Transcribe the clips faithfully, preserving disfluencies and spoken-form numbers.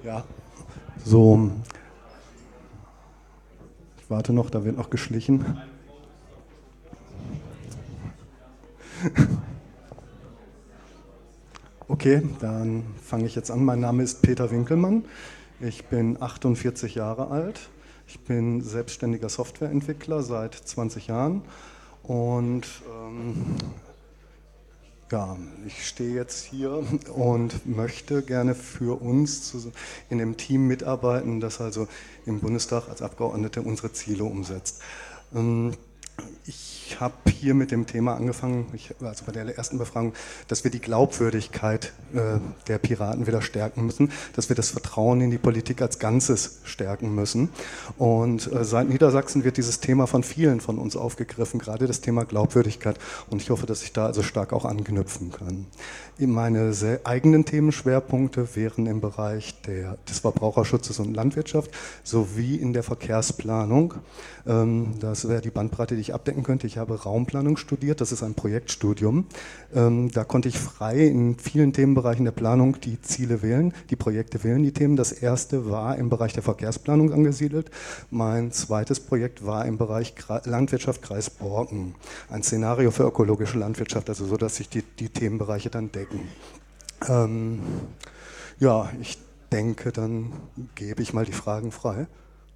Ja, so. Ich warte noch, da wird noch geschlichen. Okay, dann fange ich jetzt an. Mein Name ist Peter Winkelmann. Ich bin achtundvierzig Jahre alt. Ich bin selbstständiger Softwareentwickler seit zwanzig Jahren. Und ähm, ja, ich stehe jetzt hier und möchte gerne für uns in dem Team mitarbeiten, das also im Bundestag als Abgeordnete unsere Ziele umsetzt. Ich habe hier mit dem Thema angefangen, ich, also bei der ersten Befragung, dass wir die Glaubwürdigkeit äh, der Piraten wieder stärken müssen, dass wir das Vertrauen in die Politik als Ganzes stärken müssen. Und äh, seit Niedersachsen wird dieses Thema von vielen von uns aufgegriffen, gerade das Thema Glaubwürdigkeit. Und ich hoffe, dass ich da also stark auch anknüpfen kann. Meine sehr eigenen Themenschwerpunkte wären im Bereich der, des Verbraucherschutzes und Landwirtschaft sowie in der Verkehrsplanung. Ähm, das wäre die Bandbreite, die ich abdecken könnte. Ich habe Raumplanung studiert, das ist ein Projektstudium. Ähm, da konnte ich frei in vielen Themenbereichen der Planung die Ziele wählen, die Projekte wählen, die Themen. Das erste war im Bereich der Verkehrsplanung angesiedelt. Mein zweites Projekt war im Bereich Landwirtschaft Kreis Borken. Ein Szenario für ökologische Landwirtschaft, also so, dass sich die, die Themenbereiche dann decken. Ähm, ja, ich denke, dann gebe ich mal die Fragen frei.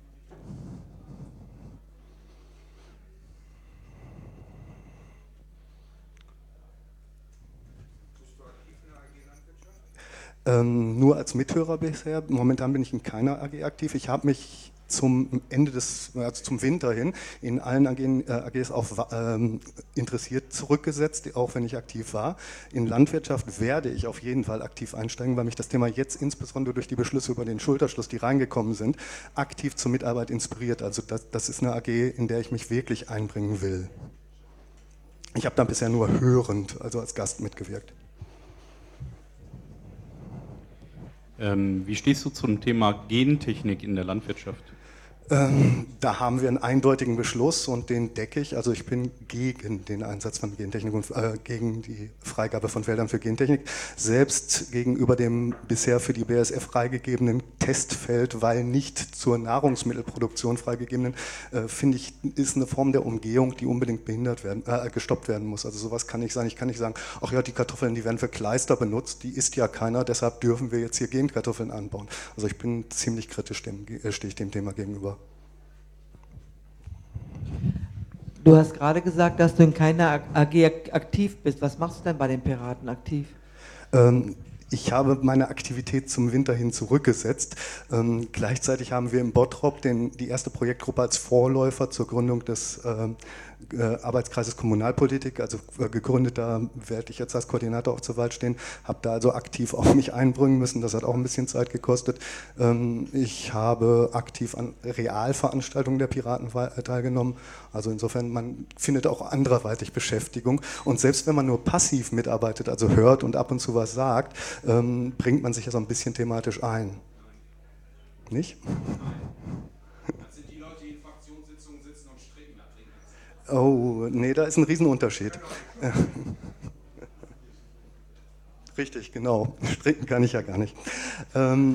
Ähm, nur als Mithörer bisher. Momentan bin ich in keiner A G aktiv. Ich habe mich zum Ende des, also zum Winter hin in allen A G, äh, A Gs auch ähm, interessiert zurückgesetzt, auch wenn ich aktiv war. In Landwirtschaft werde ich auf jeden Fall aktiv einsteigen, weil mich das Thema jetzt insbesondere durch die Beschlüsse über den Schulterschluss, die reingekommen sind, aktiv zur Mitarbeit inspiriert. Also das, das ist eine A G, in der ich mich wirklich einbringen will. Ich habe da bisher nur hörend, also als Gast mitgewirkt. Ähm, wie stehst du zum Thema Gentechnik in der Landwirtschaft? Ähm, da haben wir einen eindeutigen Beschluss und den decke ich. Also ich bin gegen den Einsatz von Gentechnik und äh, gegen die Freigabe von Feldern für Gentechnik. Selbst gegenüber dem bisher für die B A S F freigegebenen Testfeld, weil nicht zur Nahrungsmittelproduktion freigegebenen, äh, finde ich, ist eine Form der Umgehung, die unbedingt behindert werden, äh, gestoppt werden muss. Also sowas kann nicht sein. Ich kann nicht sagen, ach ja, die Kartoffeln, die werden für Kleister benutzt, die isst ja keiner, deshalb dürfen wir jetzt hier Genkartoffeln anbauen. Also ich bin ziemlich kritisch dem, äh, stehe ich dem Thema gegenüber. Du hast gerade gesagt, dass du in keiner A G aktiv bist. Was machst du denn bei den Piraten aktiv? Ähm, ich habe meine Aktivität zum Winter hin zurückgesetzt. Ähm, gleichzeitig haben wir im Bottrop den, die erste Projektgruppe als Vorläufer zur Gründung des ähm, äh, Arbeitskreises Kommunalpolitik, also äh, gegründet, da werde ich jetzt als Koordinator auch zur Wahl stehen, habe da also aktiv auch mich einbringen müssen, das hat auch ein bisschen Zeit gekostet. Ähm, ich habe aktiv an Realveranstaltungen der Piraten teilgenommen, also insofern, man findet auch anderweitig Beschäftigung und selbst wenn man nur passiv mitarbeitet, also hört und ab und zu was sagt, ähm, bringt man sich ja so ein bisschen thematisch ein. Nicht? Oh, nee, da ist ein Riesenunterschied. Richtig, genau. Stricken kann ich ja gar nicht. Ähm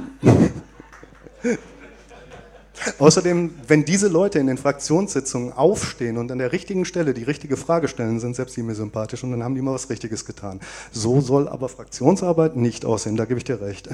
Außerdem, wenn diese Leute in den Fraktionssitzungen aufstehen und an der richtigen Stelle die richtige Frage stellen, sind selbst die mir sympathisch und dann haben die mal was Richtiges getan. So soll aber Fraktionsarbeit nicht aussehen, da gebe ich dir recht.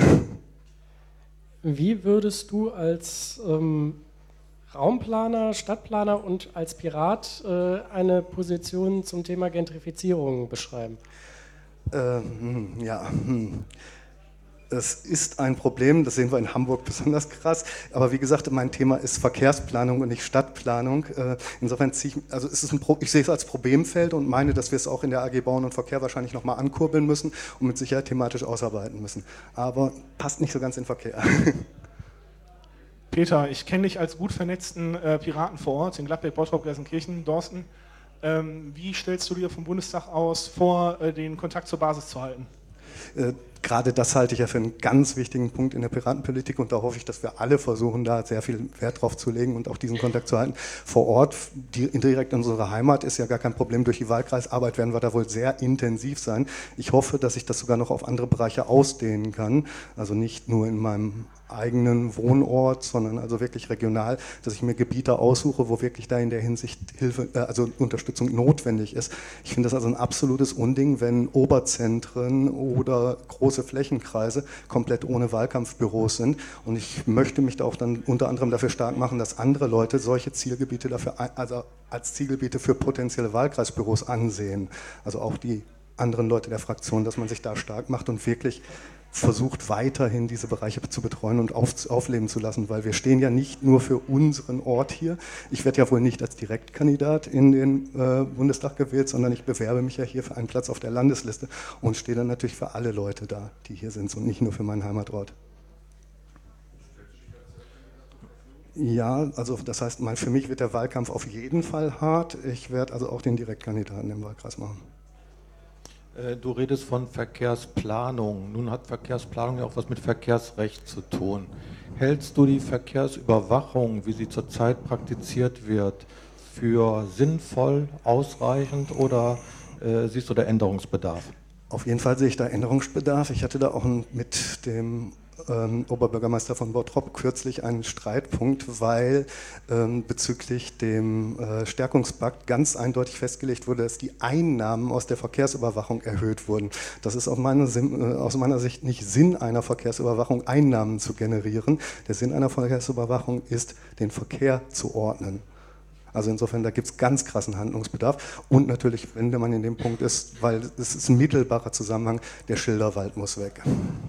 Wie würdest du als ähm, Raumplaner, Stadtplaner und als Pirat äh, eine Position zum Thema Gentrifizierung beschreiben? Ähm, ja, hm. Es ist ein Problem, das sehen wir in Hamburg besonders krass, aber wie gesagt, mein Thema ist Verkehrsplanung und nicht Stadtplanung. Insofern ziehe ich, also es ist ein Pro, ich sehe es als Problemfeld und meine, dass wir es auch in der A G Bauen und Verkehr wahrscheinlich nochmal ankurbeln müssen und mit Sicherheit thematisch ausarbeiten müssen. Aber passt nicht so ganz in den Verkehr. Peter, ich kenne dich als gut vernetzten äh, Piraten vor Ort in Gladbeck, Bottrop, Gelsenkirchen, Dorsten. Ähm, wie stellst du dir vom Bundestag aus vor, äh, den Kontakt zur Basis zu halten? Äh, gerade das halte ich ja für einen ganz wichtigen Punkt in der Piratenpolitik und da hoffe ich, dass wir alle versuchen, da sehr viel Wert drauf zu legen und auch diesen Kontakt zu halten. Vor Ort, die, direkt in unserer Heimat, ist ja gar kein Problem. Durch die Wahlkreisarbeit werden wir da wohl sehr intensiv sein. Ich hoffe, dass ich das sogar noch auf andere Bereiche ausdehnen kann, also nicht nur in meinem eigenen Wohnort, sondern also wirklich regional, dass ich mir Gebiete aussuche, wo wirklich da in der Hinsicht Hilfe, äh, also Unterstützung notwendig ist. Ich finde das also ein absolutes Unding, wenn Oberzentren oder große Flächenkreise komplett ohne Wahlkampfbüros sind. Und ich möchte mich da auch dann unter anderem dafür stark machen, dass andere Leute solche Zielgebiete dafür, also als Zielgebiete für potenzielle Wahlkreisbüros ansehen. Also auch die anderen Leute der Fraktion, dass man sich da stark macht und wirklich versucht weiterhin diese Bereiche zu betreuen und auf, aufleben zu lassen, weil wir stehen ja nicht nur für unseren Ort hier. Ich werde ja wohl nicht als Direktkandidat in den äh, Bundestag gewählt, sondern ich bewerbe mich ja hier für einen Platz auf der Landesliste und stehe dann natürlich für alle Leute da, die hier sind und nicht nur für meinen Heimatort. Ja, also das heißt, mein, für mich wird der Wahlkampf auf jeden Fall hart. Ich werde also auch den Direktkandidaten im Wahlkreis machen. Du redest von Verkehrsplanung. Nun hat Verkehrsplanung ja auch was mit Verkehrsrecht zu tun. Hältst du die Verkehrsüberwachung, wie sie zurzeit praktiziert wird, für sinnvoll, ausreichend oder äh, siehst du da Änderungsbedarf? Auf jeden Fall sehe ich da Änderungsbedarf. Ich hatte da auch mit dem ähm, Oberbürgermeister von Bottrop kürzlich einen Streitpunkt, weil ähm, bezüglich dem äh, Stärkungspakt ganz eindeutig festgelegt wurde, dass die Einnahmen aus der Verkehrsüberwachung erhöht wurden. Das ist aus meiner, äh, aus meiner Sicht nicht Sinn einer Verkehrsüberwachung, Einnahmen zu generieren. Der Sinn einer Verkehrsüberwachung ist, den Verkehr zu ordnen. Also insofern, da gibt es ganz krassen Handlungsbedarf und natürlich, wenn man in dem Punkt ist, weil es ist ein mittelbarer Zusammenhang, der Schilderwald muss weg.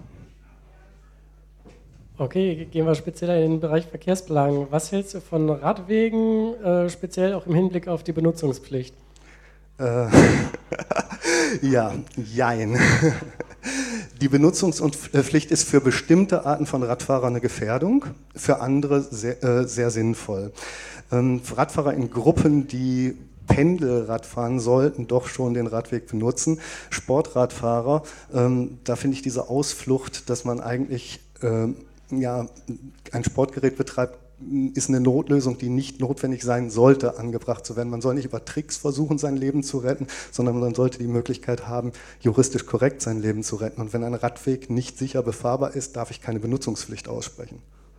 Okay, gehen wir speziell in den Bereich Verkehrsplanung. Was hältst du von Radwegen, äh, speziell auch im Hinblick auf die Benutzungspflicht? Äh, ja, jein. Die Benutzungspflicht ist für bestimmte Arten von Radfahrern eine Gefährdung, für andere sehr, äh, sehr sinnvoll. Ähm, Radfahrer in Gruppen, die Pendelrad fahren, sollten doch schon den Radweg benutzen. Sportradfahrer, ähm, da finde ich diese Ausflucht, dass man eigentlich ähm, ja, ein Sportgerät betreibt, ist eine Notlösung, die nicht notwendig sein sollte, angebracht zu werden. Man soll nicht über Tricks versuchen, sein Leben zu retten, sondern man sollte die Möglichkeit haben, juristisch korrekt sein Leben zu retten. Und wenn ein Radweg nicht sicher befahrbar ist, darf ich keine Benutzungspflicht aussprechen.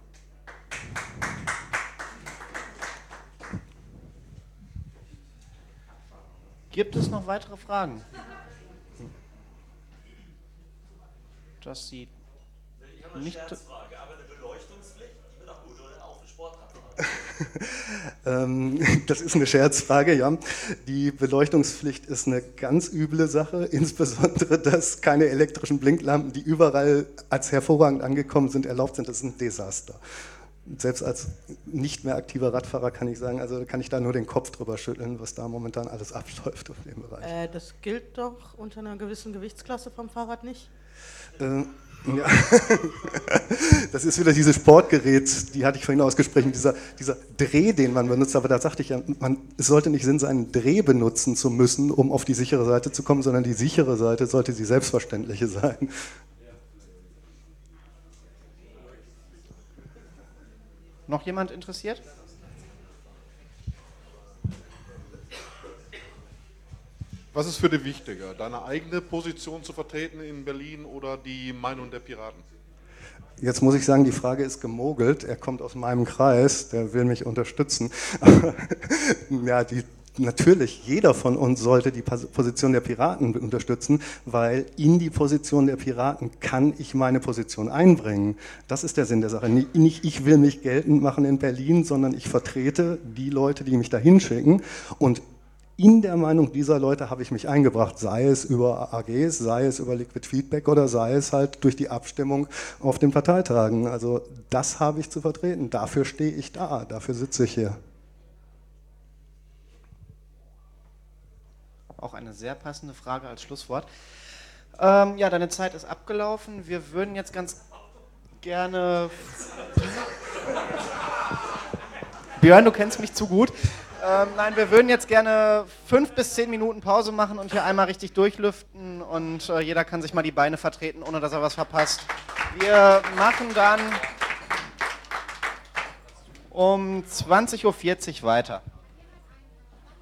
Gibt es noch weitere Fragen? Das sieht nicht... Das ist eine Scherzfrage, ja. Die Beleuchtungspflicht ist eine ganz üble Sache, insbesondere, dass keine elektrischen Blinklampen, die überall als hervorragend angekommen sind, erlaubt sind. Das ist ein Desaster. Selbst als nicht mehr aktiver Radfahrer kann ich sagen, also kann ich da nur den Kopf drüber schütteln, was da momentan alles abläuft auf dem Bereich. Äh, das gilt doch unter einer gewissen Gewichtsklasse vom Fahrrad nicht? Äh, Ja. Das ist wieder dieses Sportgerät, die hatte ich vorhin ausgesprochen, dieser, dieser Dreh, den man benutzt, aber da sagte ich ja, man, es sollte nicht Sinn sein, einen Dreh benutzen zu müssen, um auf die sichere Seite zu kommen, sondern die sichere Seite sollte die selbstverständliche sein. Noch jemand interessiert? Was ist für dich wichtiger, deine eigene Position zu vertreten in Berlin oder die Meinung der Piraten? Jetzt muss ich sagen, die Frage ist gemogelt. Er kommt aus meinem Kreis, der will mich unterstützen. Ja, die, natürlich, jeder von uns sollte die Position der Piraten unterstützen, weil in die Position der Piraten kann ich meine Position einbringen. Das ist der Sinn der Sache. Nicht ich will mich geltend machen in Berlin, sondern ich vertrete die Leute, die mich da hinschicken. Und in der Meinung dieser Leute habe ich mich eingebracht, sei es über A Gs, sei es über Liquid Feedback oder sei es halt durch die Abstimmung auf den Parteitagen. Also das habe ich zu vertreten, dafür stehe ich da, dafür sitze ich hier. Auch eine sehr passende Frage als Schlusswort. Ähm, ja, deine Zeit ist abgelaufen. Wir würden jetzt ganz gerne... Björn, du kennst mich zu gut. Ähm, nein, wir würden jetzt gerne fünf bis zehn Minuten Pause machen und hier einmal richtig durchlüften und äh, jeder kann sich mal die Beine vertreten, ohne dass er was verpasst. Wir machen dann um zwanzig Uhr vierzig weiter.